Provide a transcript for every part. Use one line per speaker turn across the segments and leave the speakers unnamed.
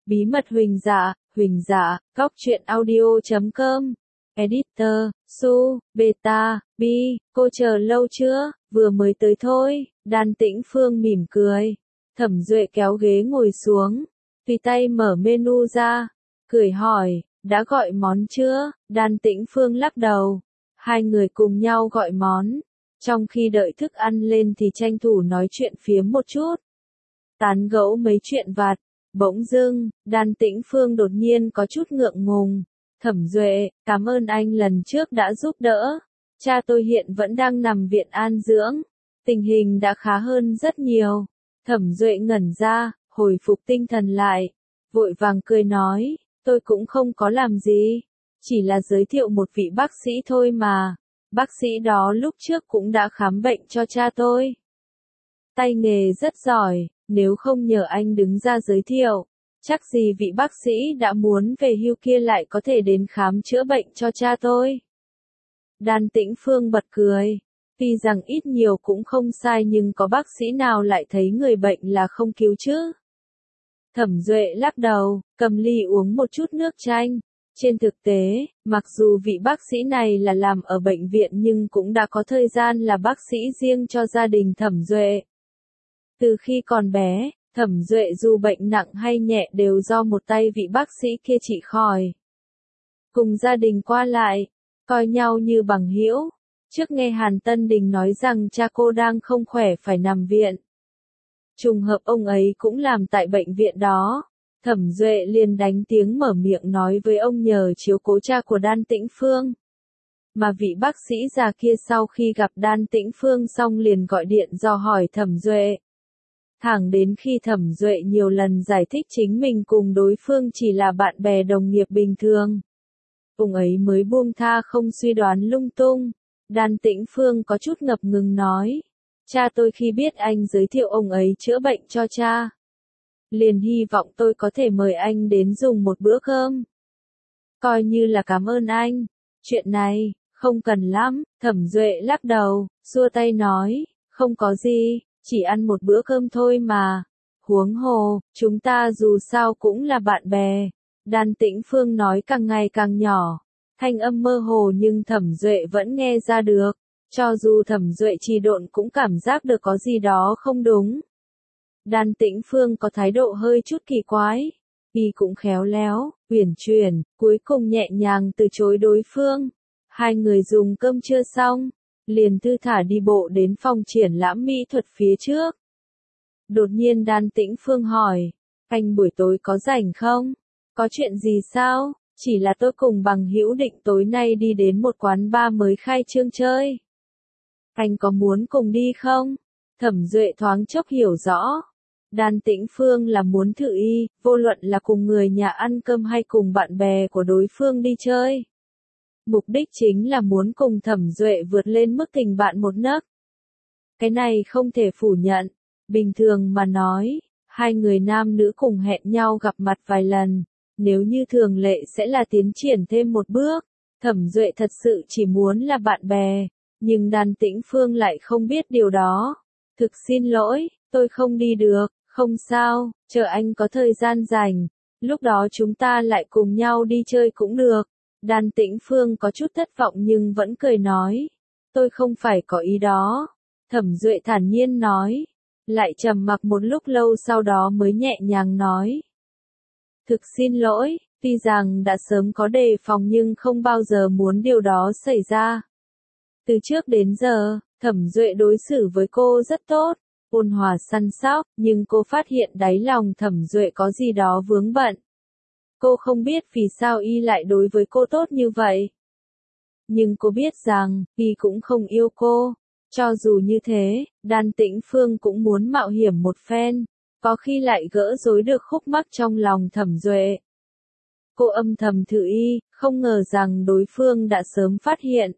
Bí mật Huỳnh Dạ, góc truyện audio.com. Editor, Su, Beta, Bi, cô chờ lâu chưa? Vừa mới tới thôi. Đan Tĩnh Phương mỉm cười. Thẩm Duệ kéo ghế ngồi xuống, tùy tay mở menu ra, cười hỏi, đã gọi món chưa? Đan Tĩnh Phương lắc đầu. Hai người cùng nhau gọi món. Trong khi đợi thức ăn lên thì tranh thủ nói chuyện phiếm một chút. Tán gẫu mấy chuyện vặt. Bỗng dưng, Đan Tĩnh Phương đột nhiên có chút ngượng ngùng. Thẩm Duệ, cảm ơn anh lần trước đã giúp đỡ. Cha tôi hiện vẫn đang nằm viện an dưỡng. Tình hình đã khá hơn rất nhiều. Thẩm Duệ ngẩn ra, hồi phục tinh thần lại. Vội vàng cười nói, tôi cũng không có làm gì. Chỉ là giới thiệu một vị bác sĩ thôi mà. Bác sĩ đó lúc trước cũng đã khám bệnh cho cha tôi. Tay nghề rất giỏi, nếu không nhờ anh đứng ra giới thiệu, chắc gì vị bác sĩ đã muốn về hưu kia lại có thể đến khám chữa bệnh cho cha tôi. Đan Tĩnh Phương bật cười. Tuy rằng ít nhiều cũng không sai nhưng có bác sĩ nào lại thấy người bệnh là không cứu chứ? Thẩm Duệ lắc đầu, cầm ly uống một chút nước chanh. Trên thực tế, mặc dù vị bác sĩ này là làm ở bệnh viện nhưng cũng đã có thời gian là bác sĩ riêng cho gia đình Thẩm Duệ. Từ khi còn bé, Thẩm Duệ dù bệnh nặng hay nhẹ đều do một tay vị bác sĩ kia trị khỏi. Cùng gia đình qua lại, coi nhau như bằng hữu. Trước nghe Hàn Tân Đình nói rằng cha cô đang không khỏe phải nằm viện. Trùng hợp ông ấy cũng làm tại bệnh viện đó. Thẩm Duệ liền đánh tiếng mở miệng nói với ông nhờ chiếu cố cha của Đan Tĩnh Phương. Mà vị bác sĩ già kia sau khi gặp Đan Tĩnh Phương xong liền gọi điện dò hỏi Thẩm Duệ. Thẳng đến khi Thẩm Duệ nhiều lần giải thích chính mình cùng đối phương chỉ là bạn bè đồng nghiệp bình thường. Ông ấy mới buông tha không suy đoán lung tung. Đan Tĩnh Phương có chút ngập ngừng nói. Cha tôi khi biết anh giới thiệu ông ấy chữa bệnh cho cha, liền hy vọng tôi có thể mời anh đến dùng một bữa cơm. Coi như là cảm ơn anh. Chuyện này, không cần lắm. Thẩm Duệ lắc đầu, xua tay nói, không có gì, chỉ ăn một bữa cơm thôi mà. Huống hồ, chúng ta dù sao cũng là bạn bè. Đan Tĩnh Phương nói càng ngày càng nhỏ. Thanh âm mơ hồ nhưng Thẩm Duệ vẫn nghe ra được. Cho dù Thẩm Duệ trì độn cũng cảm giác được có gì đó không đúng. Đan Tĩnh Phương có thái độ hơi chút kỳ quái. Y cũng khéo léo, uyển chuyển, cuối cùng nhẹ nhàng từ chối đối phương. Hai người dùng cơm trưa xong, liền thư thả đi bộ đến phòng triển lãm mỹ thuật phía trước. Đột nhiên Đan Tĩnh Phương hỏi, anh buổi tối có rảnh không? Có chuyện gì sao? Chỉ là tôi cùng bằng hữu định tối nay đi đến một quán bar mới khai trương chơi. Anh có muốn cùng đi không? Thẩm Duệ thoáng chốc hiểu rõ. Đan Tĩnh Phương là muốn thử y, vô luận là cùng người nhà ăn cơm hay cùng bạn bè của đối phương đi chơi. Mục đích chính là muốn cùng Thẩm Duệ vượt lên mức tình bạn một nấc. Cái này không thể phủ nhận. Bình thường mà nói, hai người nam nữ cùng hẹn nhau gặp mặt vài lần. Nếu như thường lệ sẽ là tiến triển thêm một bước. Thẩm Duệ thật sự chỉ muốn là bạn bè. Nhưng Đan Tĩnh Phương lại không biết điều đó. Thực xin lỗi, tôi không đi được. Không sao, chờ anh có thời gian rảnh. Lúc đó chúng ta lại cùng nhau đi chơi cũng được. Đan Tĩnh Phương có chút thất vọng nhưng vẫn cười nói. Tôi không phải có ý đó. Thẩm Duệ thản nhiên nói. Lại trầm mặc một lúc lâu sau đó mới nhẹ nhàng nói. Thực xin lỗi, tuy rằng đã sớm có đề phòng nhưng không bao giờ muốn điều đó xảy ra. Từ trước đến giờ, Thẩm Duệ đối xử với cô rất tốt, ôn hòa săn sóc, nhưng cô phát hiện đáy lòng Thẩm Duệ có gì đó vướng bận. Cô không biết vì sao y lại đối với cô tốt như vậy. Nhưng cô biết rằng, y cũng không yêu cô. Cho dù như thế, Đan Tĩnh Phương cũng muốn mạo hiểm một phen, có khi lại gỡ rối được khúc mắc trong lòng Thẩm Duệ. Cô âm thầm thử y, không ngờ rằng đối phương đã sớm phát hiện.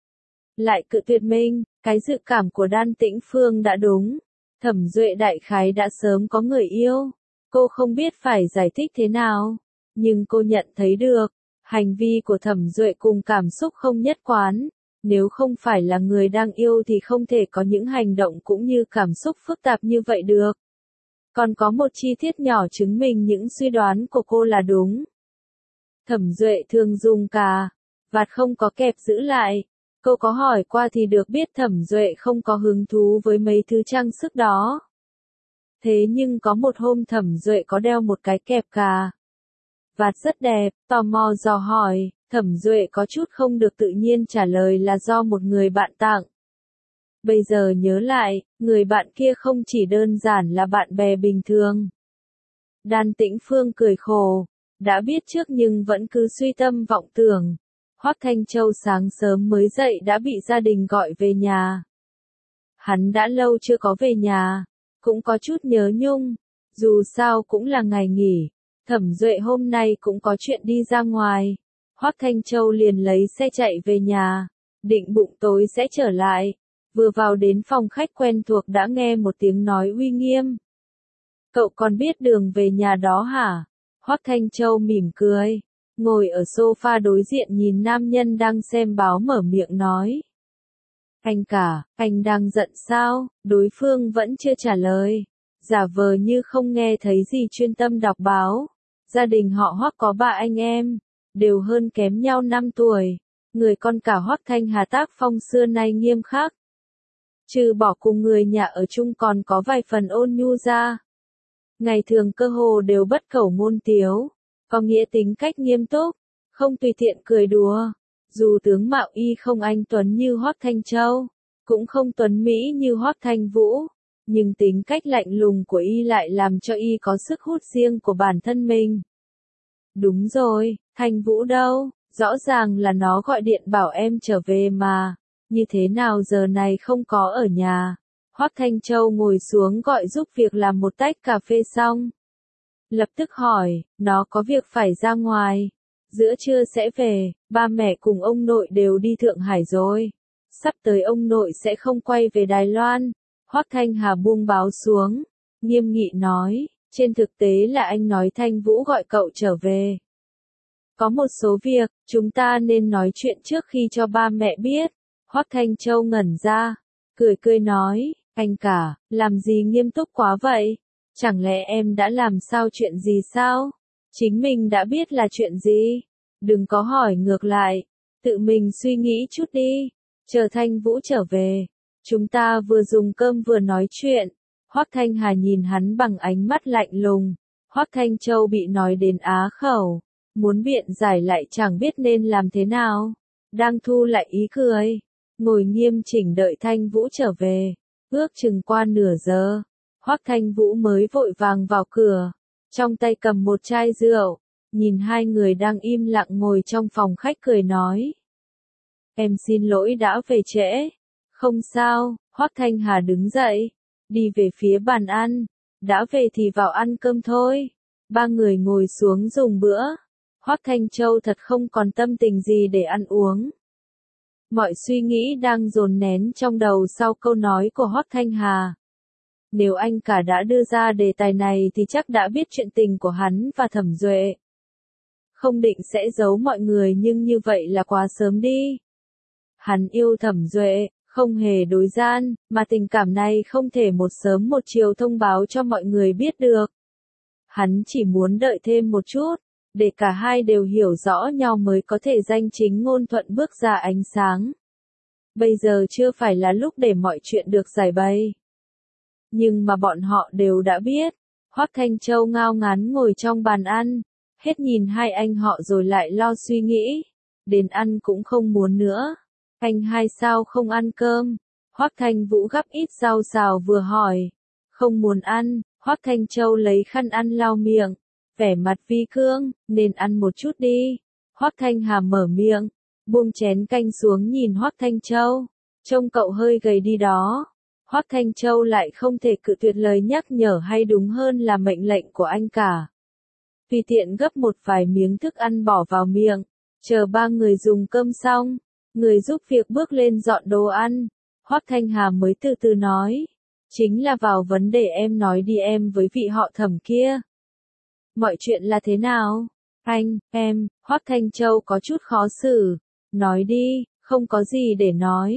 Lại cự tuyệt mình, cái dự cảm của Đan Tĩnh Phương đã đúng. Thẩm Duệ đại khái đã sớm có người yêu. Cô không biết phải giải thích thế nào. Nhưng cô nhận thấy được, hành vi của Thẩm Duệ cùng cảm xúc không nhất quán. Nếu không phải là người đang yêu thì không thể có những hành động cũng như cảm xúc phức tạp như vậy được. Còn có một chi tiết nhỏ chứng minh những suy đoán của cô là đúng. Thẩm Duệ thường dùng cà vạt không có kẹp giữ lại. Cô có hỏi qua thì được biết Thẩm Duệ không có hứng thú với mấy thứ trang sức đó. Thế nhưng có một hôm Thẩm Duệ có đeo một cái kẹp cà vạt rất đẹp, tò mò dò hỏi, Thẩm Duệ có chút không được tự nhiên trả lời là do một người bạn tặng. Bây giờ nhớ lại, người bạn kia không chỉ đơn giản là bạn bè bình thường. Đan Tĩnh Phương cười khổ, đã biết trước nhưng vẫn cứ suy tâm vọng tưởng. Hoắc Thanh Châu sáng sớm mới dậy đã bị gia đình gọi về nhà. Hắn đã lâu chưa có về nhà, cũng có chút nhớ nhung, dù sao cũng là ngày nghỉ. Thẩm Duệ hôm nay cũng có chuyện đi ra ngoài. Hoắc Thanh Châu liền lấy xe chạy về nhà, định bụng tối sẽ trở lại. Vừa vào đến phòng khách quen thuộc đã nghe một tiếng nói uy nghiêm. Cậu còn biết đường về nhà đó hả? Hoắc Thanh Châu mỉm cười, ngồi ở sofa đối diện nhìn nam nhân đang xem báo mở miệng nói. Anh cả, anh đang giận sao? Đối phương vẫn chưa trả lời. Giả vờ như không nghe thấy gì chuyên tâm đọc báo. Gia đình họ Hoắc có 3 anh em, đều hơn kém nhau 5 tuổi. Người con cả Hoắc Thanh Hà tác phong xưa nay nghiêm khắc. Trừ bỏ cùng người nhà ở chung còn có vài phần ôn nhu ra. Ngày thường cơ hồ đều bất khẩu ngôn tiếu, có nghĩa tính cách nghiêm túc, không tùy tiện cười đùa. Dù tướng mạo y không anh tuấn như Hoắc Thanh Châu, cũng không tuấn mỹ như Hoắc Thanh Vũ, nhưng tính cách lạnh lùng của y lại làm cho y có sức hút riêng của bản thân mình. Đúng rồi, Thanh Vũ đâu? Rõ ràng là nó gọi điện bảo em trở về mà, như thế nào giờ này không có ở nhà? Hoắc Thanh Châu ngồi xuống gọi giúp việc làm một tách cà phê xong. Lập tức hỏi, nó có việc phải ra ngoài. Giữa trưa sẽ về, ba mẹ cùng ông nội đều đi Thượng Hải rồi. Sắp tới ông nội sẽ không quay về Đài Loan. Hoắc Thanh Hà buông báo xuống, nghiêm nghị nói, trên thực tế là anh nói Thanh Vũ gọi cậu trở về. Có một số việc, chúng ta nên nói chuyện trước khi cho ba mẹ biết. Hoắc Thanh Châu ngẩn ra, cười cười nói, anh cả, làm gì nghiêm túc quá vậy? Chẳng lẽ em đã làm sao chuyện gì sao? Chính mình đã biết là chuyện gì? Đừng có hỏi ngược lại, tự mình suy nghĩ chút đi. Chờ Thanh Vũ trở về, chúng ta vừa dùng cơm vừa nói chuyện. Hoắc Thanh Hà nhìn hắn bằng ánh mắt lạnh lùng. Hoắc Thanh Châu bị nói đến á khẩu, muốn biện giải lại chẳng biết nên làm thế nào. Đang thu lại ý cười, ngồi nghiêm chỉnh đợi Thanh Vũ trở về. Ước chừng qua nửa giờ, Hoắc Thanh Vũ mới vội vàng vào cửa, trong tay cầm một chai rượu, nhìn hai người đang im lặng ngồi trong phòng khách cười nói. Em xin lỗi đã về trễ. Không sao, Hoắc Thanh Hà đứng dậy, đi về phía bàn ăn, đã về thì vào ăn cơm thôi. Ba người ngồi xuống dùng bữa. Hoắc Thanh Châu thật không còn tâm tình gì để ăn uống. Mọi suy nghĩ đang dồn nén trong đầu sau câu nói của Hoắc Thanh Hà. Nếu anh cả đã đưa ra đề tài này thì chắc đã biết chuyện tình của hắn và Thẩm Duệ. Không định sẽ giấu mọi người nhưng như vậy là quá sớm đi. Hắn yêu Thẩm Duệ, không hề đối gian, mà tình cảm này không thể một sớm một chiều thông báo cho mọi người biết được. Hắn chỉ muốn đợi thêm một chút, để cả hai đều hiểu rõ nhau mới có thể danh chính ngôn thuận bước ra ánh sáng. Bây giờ chưa phải là lúc để mọi chuyện được giải bày. Nhưng mà bọn họ đều đã biết. Hoắc Thanh Châu ngao ngán ngồi trong bàn ăn, hết nhìn hai anh họ rồi lại lo suy nghĩ. Đến ăn cũng không muốn nữa. Anh hai sao không ăn cơm? Hoắc Thanh Vũ gắp ít rau xào vừa hỏi. Không muốn ăn, Hoắc Thanh Châu lấy khăn ăn lau miệng. Vẻ mặt vi cương, nên ăn một chút đi. Hoắc Thanh Hà mở miệng, buông chén canh xuống nhìn Hoắc Thanh Châu. Trông cậu hơi gầy đi đó. Hoắc Thanh Châu lại không thể cự tuyệt lời nhắc nhở hay đúng hơn là mệnh lệnh của anh cả. Tùy tiện gấp một vài miếng thức ăn bỏ vào miệng, chờ ba người dùng cơm xong, người giúp việc bước lên dọn đồ ăn. Hoắc Thanh Hà mới từ từ nói, chính là vào vấn đề em nói đi em với vị họ Thẩm kia. Mọi chuyện là thế nào? Anh, em, Hoắc Thanh Châu có chút khó xử. Nói đi, không có gì để nói.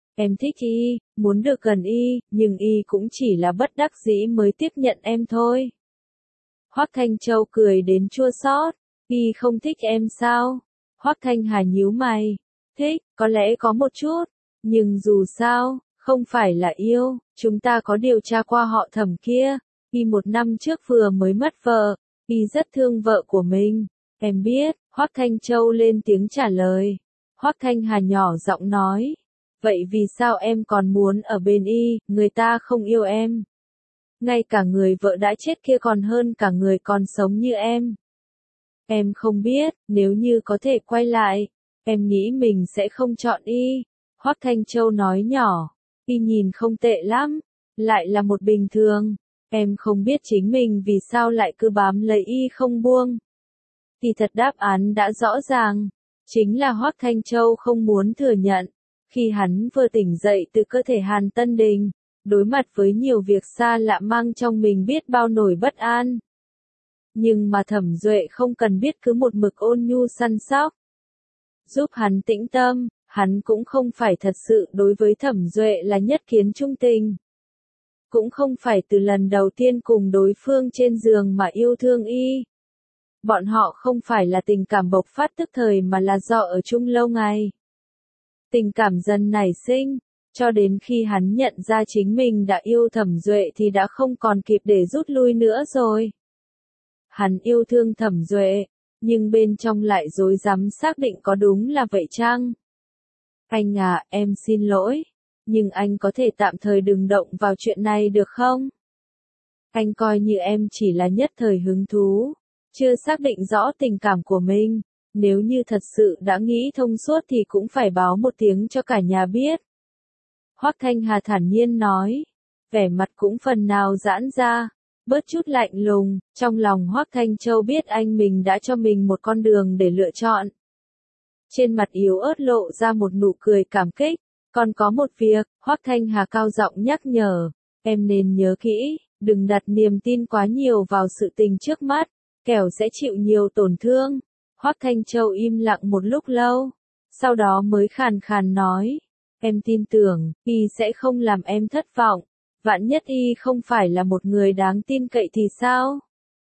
Em thích y, muốn được gần y, nhưng y cũng chỉ là bất đắc dĩ mới tiếp nhận em thôi. Hoắc Thanh Châu cười đến chua xót, y không thích em sao? Hoắc Thanh Hà nhíu mày, thích, có lẽ có một chút, nhưng dù sao, không phải là yêu, chúng ta có điều tra qua họ Thẩm kia, y 1 năm trước vừa mới mất vợ, y rất thương vợ của mình, em biết, Hoắc Thanh Châu lên tiếng trả lời. Hoắc Thanh Hà nhỏ giọng nói, vậy vì sao em còn muốn ở bên y, người ta không yêu em. Ngay cả người vợ đã chết kia còn hơn cả người còn sống như em. Em không biết, nếu như có thể quay lại, em nghĩ mình sẽ không chọn y. Hoắc Thanh Châu nói nhỏ, y nhìn không tệ lắm, lại là một bình thường. Em không biết chính mình vì sao lại cứ bám lấy y không buông. Thì thật đáp án đã rõ ràng, chính là Hoắc Thanh Châu không muốn thừa nhận. Khi hắn vừa tỉnh dậy từ cơ thể Hàn Tân Đình, đối mặt với nhiều việc xa lạ mang trong mình biết bao nỗi bất an. Nhưng mà Thẩm Duệ không cần biết cứ một mực ôn nhu săn sóc. Giúp hắn tĩnh tâm, hắn cũng không phải thật sự đối với Thẩm Duệ là nhất kiến trung tình. Cũng không phải từ lần đầu tiên cùng đối phương trên giường mà yêu thương y. Bọn họ không phải là tình cảm bộc phát tức thời mà là do ở chung lâu ngày. Tình cảm dần nảy sinh, cho đến khi hắn nhận ra chính mình đã yêu Thẩm Duệ thì đã không còn kịp để rút lui nữa rồi. Hắn yêu thương Thẩm Duệ, nhưng bên trong lại rối rắm xác định có đúng là vậy chăng? Anh à, em xin lỗi, nhưng anh có thể tạm thời đừng động vào chuyện này được không? Anh coi như em chỉ là nhất thời hứng thú, chưa xác định rõ tình cảm của mình. Nếu như thật sự đã nghĩ thông suốt thì cũng phải báo một tiếng cho cả nhà biết. Hoắc Thanh Hà thản nhiên nói, vẻ mặt cũng phần nào giãn ra, bớt chút lạnh lùng, trong lòng Hoắc Thanh Châu biết anh mình đã cho mình một con đường để lựa chọn. Trên mặt yếu ớt lộ ra một nụ cười cảm kích, còn có một việc, Hoắc Thanh Hà cao giọng nhắc nhở, em nên nhớ kỹ, đừng đặt niềm tin quá nhiều vào sự tình trước mắt, kẻo sẽ chịu nhiều tổn thương. Hoắc Thanh Châu im lặng một lúc lâu, sau đó mới khàn khàn nói, em tin tưởng, y sẽ không làm em thất vọng, vạn nhất y không phải là một người đáng tin cậy thì sao?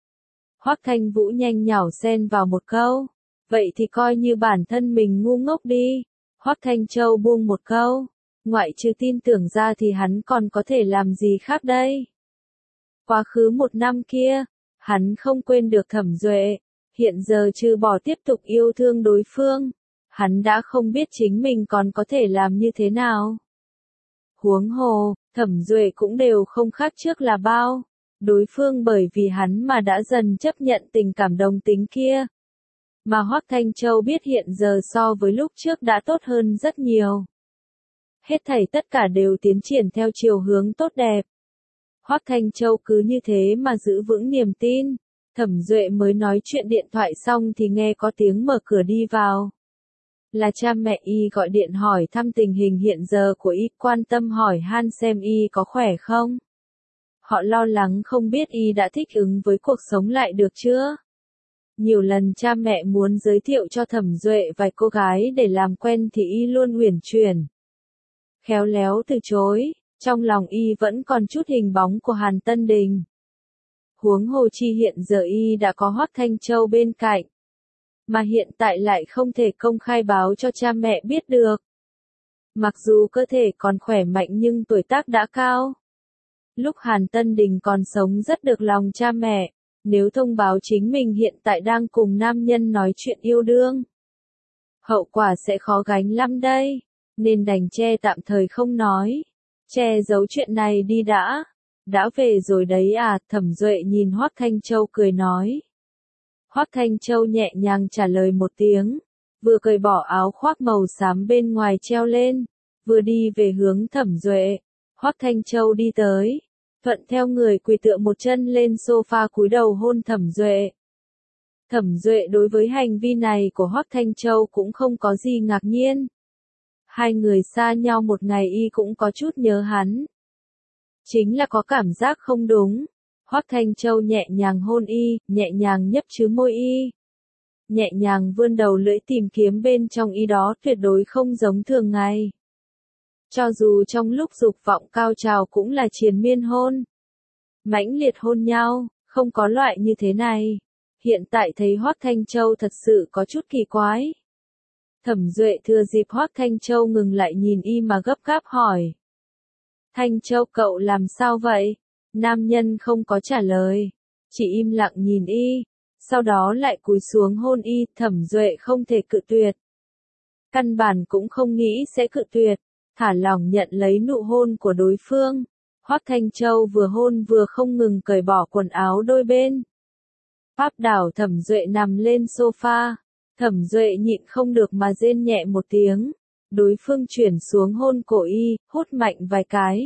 Hoắc Thanh Vũ nhanh nhảu xen vào một câu, vậy thì coi như bản thân mình ngu ngốc đi. Hoắc Thanh Châu buông một câu, ngoại trừ tin tưởng ra thì hắn còn có thể làm gì khác đây? Quá khứ 1 năm kia, hắn không quên được Thẩm Duệ. Hiện giờ trừ bỏ tiếp tục yêu thương đối phương, hắn đã không biết chính mình còn có thể làm như thế nào. Huống hồ, Thẩm Duệ cũng đều không khác trước là bao. Đối phương bởi vì hắn mà đã dần chấp nhận tình cảm đồng tính kia. Mà Hoắc Thanh Châu biết hiện giờ so với lúc trước đã tốt hơn rất nhiều. Hết thảy tất cả đều tiến triển theo chiều hướng tốt đẹp. Hoắc Thanh Châu cứ như thế mà giữ vững niềm tin. Thẩm Duệ mới nói chuyện điện thoại xong thì nghe có tiếng mở cửa đi vào. Là cha mẹ y gọi điện hỏi thăm tình hình hiện giờ của y, quan tâm hỏi han xem y có khỏe không. Họ lo lắng không biết y đã thích ứng với cuộc sống lại được chưa. Nhiều lần cha mẹ muốn giới thiệu cho Thẩm Duệ vài cô gái để làm quen thì y luôn uyển chuyển. Khéo léo từ chối, trong lòng y vẫn còn chút hình bóng của Hàn Tân Đình. Huống hồ chi hiện giờ y đã có Hoắc Thanh Châu bên cạnh. Mà hiện tại lại không thể công khai báo cho cha mẹ biết được. Mặc dù cơ thể còn khỏe mạnh nhưng tuổi tác đã cao. Lúc Hàn Tân Đình còn sống rất được lòng cha mẹ, nếu thông báo chính mình hiện tại đang cùng nam nhân nói chuyện yêu đương. Hậu quả sẽ khó gánh lắm đây, nên đành che tạm thời không nói. Che giấu chuyện này đi đã. Đã về rồi đấy à, Thẩm Duệ nhìn Hoắc Thanh Châu cười nói. Hoắc Thanh Châu nhẹ nhàng trả lời một tiếng, vừa cởi bỏ áo khoác màu xám bên ngoài treo lên, vừa đi về hướng Thẩm Duệ. Hoắc Thanh Châu đi tới, thuận theo người quỳ tựa một chân lên sofa cúi đầu hôn Thẩm Duệ. Thẩm Duệ đối với hành vi này của Hoắc Thanh Châu cũng không có gì ngạc nhiên. Hai người xa nhau một ngày y cũng có chút nhớ hắn. Chính là có cảm giác không đúng. Hoắc Thanh Châu nhẹ nhàng hôn y, nhẹ nhàng nhấp chứa môi y. Nhẹ nhàng vươn đầu lưỡi tìm kiếm bên trong y đó tuyệt đối không giống thường ngày. Cho dù trong lúc dục vọng cao trào cũng là triền miên hôn. Mãnh liệt hôn nhau, không có loại như thế này. Hiện tại thấy Hoắc Thanh Châu thật sự có chút kỳ quái. Thẩm Duệ thừa dịp Hoắc Thanh Châu ngừng lại nhìn y mà gấp gáp hỏi. Thanh Châu cậu làm sao vậy? Nam nhân không có trả lời, chỉ im lặng nhìn y, sau đó lại cúi xuống hôn y. Thẩm Duệ không thể cự tuyệt. Căn bản cũng không nghĩ sẽ cự tuyệt, thả lỏng nhận lấy nụ hôn của đối phương. Hoắc Thanh Châu vừa hôn vừa không ngừng cởi bỏ quần áo đôi bên. Áp đảo Thẩm Duệ nằm lên sofa, Thẩm Duệ nhịn không được mà rên nhẹ một tiếng. Đối phương chuyển xuống hôn cổ y, hút mạnh vài cái.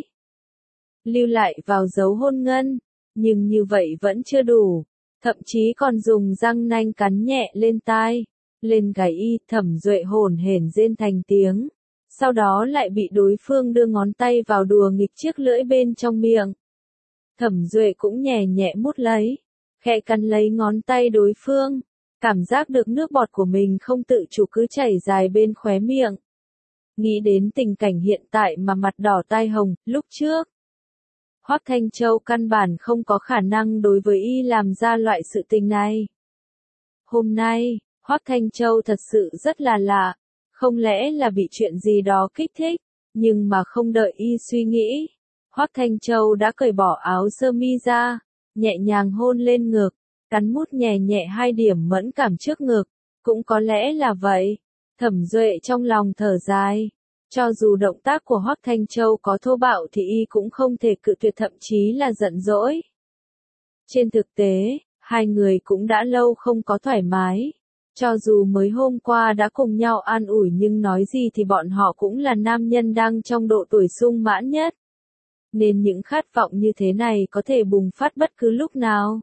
Lưu lại vào dấu hôn ngân, nhưng như vậy vẫn chưa đủ, thậm chí còn dùng răng nanh cắn nhẹ lên tai, lên gáy y. Thẩm Duệ hổn hển rên thành tiếng, sau đó lại bị đối phương đưa ngón tay vào đùa nghịch chiếc lưỡi bên trong miệng. Thẩm Duệ cũng nhẹ nhẹ mút lấy, khẽ cắn lấy ngón tay đối phương, cảm giác được nước bọt của mình không tự chủ cứ chảy dài bên khóe miệng. Nghĩ đến tình cảnh hiện tại mà mặt đỏ tai hồng. Lúc trước, Hoắc Thanh Châu căn bản không có khả năng đối với y làm ra loại sự tình này. Hôm nay, Hoắc Thanh Châu thật sự rất là lạ, không lẽ là bị chuyện gì đó kích thích, nhưng mà không đợi y suy nghĩ. Hoắc Thanh Châu đã cởi bỏ áo sơ mi ra, nhẹ nhàng hôn lên ngực, cắn mút nhẹ nhẹ 2 điểm mẫn cảm trước ngực, cũng có lẽ là vậy. Thẩm Duệ trong lòng thở dài. Cho dù động tác của Hoắc Thanh Châu có thô bạo thì y cũng không thể cự tuyệt, thậm chí là giận dỗi. Trên thực tế, hai người cũng đã lâu không có thoải mái. Cho dù mới hôm qua đã cùng nhau an ủi nhưng nói gì thì bọn họ cũng là nam nhân đang trong độ tuổi sung mãn nhất. Nên những khát vọng như thế này có thể bùng phát bất cứ lúc nào.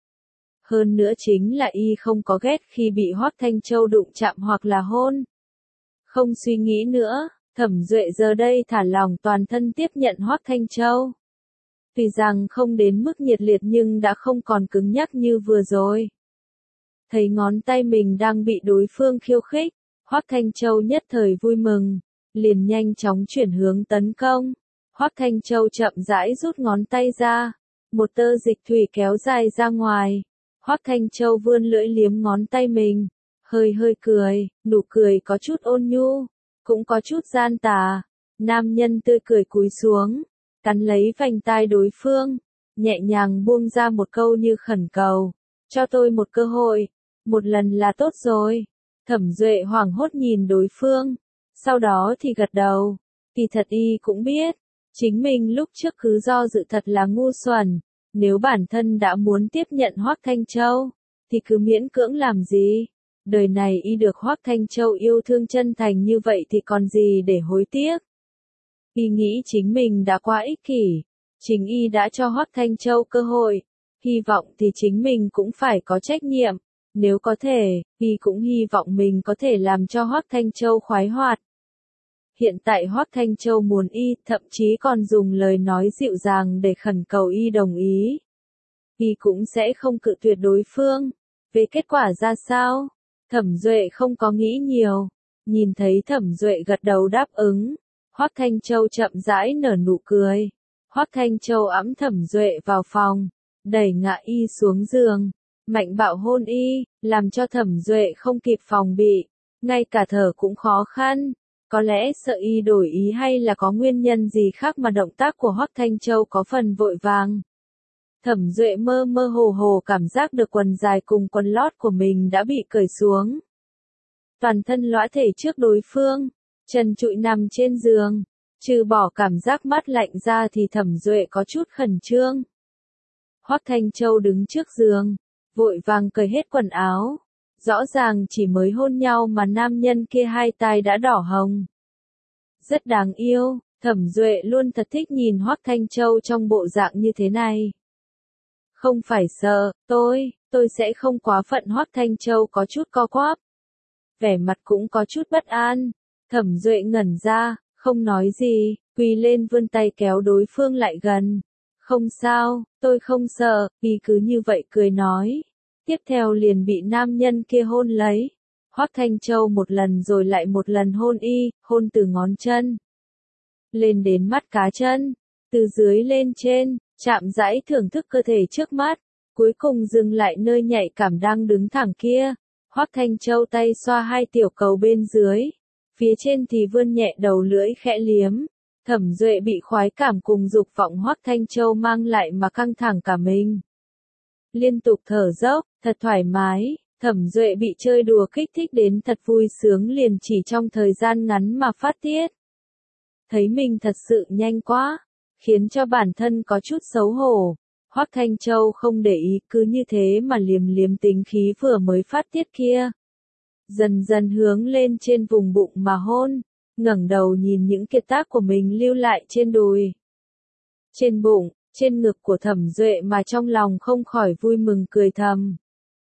Hơn nữa chính là y không có ghét khi bị Hoắc Thanh Châu đụng chạm hoặc là hôn. Không suy nghĩ nữa. Thẩm Duệ giờ đây thả lỏng toàn thân tiếp nhận Hoắc Thanh Châu. Tuy rằng không đến mức nhiệt liệt nhưng đã không còn cứng nhắc như vừa rồi. Thấy ngón tay mình đang bị đối phương khiêu khích, Hoắc Thanh Châu nhất thời vui mừng, liền nhanh chóng chuyển hướng tấn công. Hoắc Thanh Châu chậm rãi rút ngón tay ra, một tơ dịch thủy kéo dài ra ngoài. Hoắc Thanh Châu vươn lưỡi liếm ngón tay mình, hơi cười, nụ cười có chút ôn nhu, cũng có chút gian tà. Nam nhân tươi cười cúi xuống, cắn lấy vành tai đối phương, nhẹ nhàng buông ra một câu như khẩn cầu. Cho tôi một cơ hội, một lần là tốt rồi. Thẩm Duệ hoảng hốt nhìn đối phương, sau đó thì gật đầu. Kỳ thật y cũng biết, chính mình lúc trước cứ do dự thật là ngu xuẩn. Nếu bản thân đã muốn tiếp nhận Hoắc Thanh Châu, thì cứ miễn cưỡng làm gì. Đời này y được Hoắc Thanh Châu yêu thương chân thành như vậy thì còn gì để hối tiếc. Y nghĩ chính mình đã quá ích kỷ, chính y đã cho Hoắc Thanh Châu cơ hội, hy vọng thì chính mình cũng phải có trách nhiệm. Nếu có thể, y cũng hy vọng mình có thể làm cho Hoắc Thanh Châu khoái hoạt. Hiện tại Hoắc Thanh Châu muốn y, thậm chí còn dùng lời nói dịu dàng để khẩn cầu y đồng ý. Y cũng sẽ không cự tuyệt đối phương. Về kết quả ra sao? Thẩm Duệ không có nghĩ nhiều. Nhìn thấy Thẩm Duệ gật đầu đáp ứng, Hoắc Thanh Châu chậm rãi nở nụ cười. Hoắc Thanh Châu ẵm Thẩm Duệ vào phòng, đẩy ngã y xuống giường, mạnh bạo hôn y, làm cho Thẩm Duệ không kịp phòng bị, ngay cả thở cũng khó khăn. Có lẽ sợ y đổi ý hay là có nguyên nhân gì khác mà động tác của Hoắc Thanh Châu có phần vội vàng. Thẩm Duệ mơ mơ hồ hồ cảm giác được quần dài cùng quần lót của mình đã bị cởi xuống. Toàn thân lõa thể trước đối phương, trần trụi nằm trên giường, trừ bỏ cảm giác mát lạnh ra thì Thẩm Duệ có chút khẩn trương. Hoắc Thanh Châu đứng trước giường, vội vàng cởi hết quần áo. Rõ ràng chỉ mới hôn nhau mà nam nhân kia hai tai đã đỏ hồng. Rất đáng yêu, Thẩm Duệ luôn thật thích nhìn Hoắc Thanh Châu trong bộ dạng như thế này. Không phải sợ, tôi sẽ không quá phận. Hoắc Thanh Châu có chút co quắp, vẻ mặt cũng có chút bất an. Thẩm Duệ ngẩn ra, không nói gì, quỳ lên vươn tay kéo đối phương lại gần. Không sao, tôi không sợ, y cứ như vậy cười nói. Tiếp theo liền bị nam nhân kia hôn lấy. Hoắc Thanh Châu một lần rồi lại một lần hôn y, hôn từ ngón chân, lên đến mắt cá chân, từ dưới lên trên, chạm rãi thưởng thức cơ thể trước mắt, cuối cùng dừng lại nơi nhạy cảm đang đứng thẳng kia. Hoắc Thanh Châu tay xoa hai tiểu cầu bên dưới, phía trên thì vươn nhẹ đầu lưỡi khẽ liếm. Thẩm Duệ bị khoái cảm cùng dục vọng Hoắc Thanh Châu mang lại mà căng thẳng cả mình. Liên tục thở dốc, thật thoải mái, Thẩm Duệ bị chơi đùa kích thích đến thật vui sướng liền chỉ trong thời gian ngắn mà phát tiết. Thấy mình thật sự nhanh quá, khiến cho bản thân có chút xấu hổ. Hoắc Thanh Châu không để ý cứ như thế mà liếm liếm tính khí vừa mới phát tiết kia. Dần dần hướng lên trên vùng bụng mà hôn, ngẩng đầu nhìn những kiệt tác của mình lưu lại trên đùi. Trên bụng, trên ngực của Thẩm Duệ mà trong lòng không khỏi vui mừng cười thầm.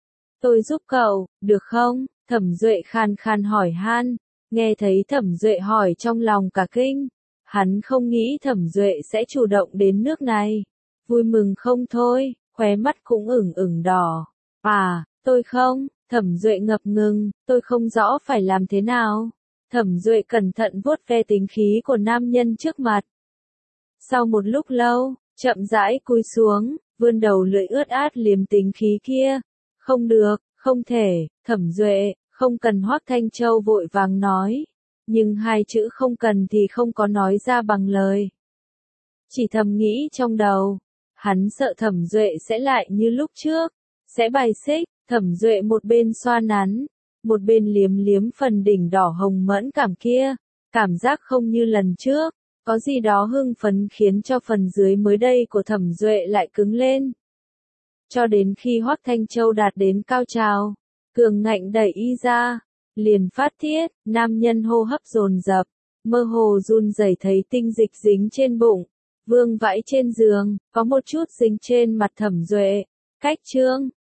Tôi giúp cậu, được không? Thẩm Duệ khan khan hỏi han, nghe thấy Thẩm Duệ hỏi trong lòng cả kinh. Hắn không nghĩ Thẩm Duệ sẽ chủ động đến nước này. Vui mừng không thôi, khóe mắt cũng ửng ửng đỏ. À, tôi không, Thẩm Duệ ngập ngừng, tôi không rõ phải làm thế nào. Thẩm Duệ cẩn thận vuốt ve tính khí của nam nhân trước mặt. Sau một lúc lâu, chậm rãi cúi xuống, vươn đầu lưỡi ướt át liếm tính khí kia. Không được, không thể, Thẩm Duệ, không cần. Hoắc Thanh Châu vội vàng nói. Nhưng hai chữ không cần thì không có nói ra bằng lời. Chỉ thầm nghĩ trong đầu. Hắn sợ Thẩm Duệ sẽ lại như lúc trước, sẽ bài xích. Thẩm Duệ một bên xoa nắn, một bên liếm liếm phần đỉnh đỏ hồng mẫn cảm kia. Cảm giác không như lần trước, có gì đó hưng phấn khiến cho phần dưới mới đây của Thẩm Duệ lại cứng lên. Cho đến khi Hoắc Thanh Châu đạt đến cao trào, cường ngạnh đẩy y ra, liền phát tiết, nam nhân hô hấp dồn dập, mơ hồ run rẩy thấy tinh dịch dính trên bụng, vương vãi trên giường, có một chút dính trên mặt Thẩm Duệ. Cách chương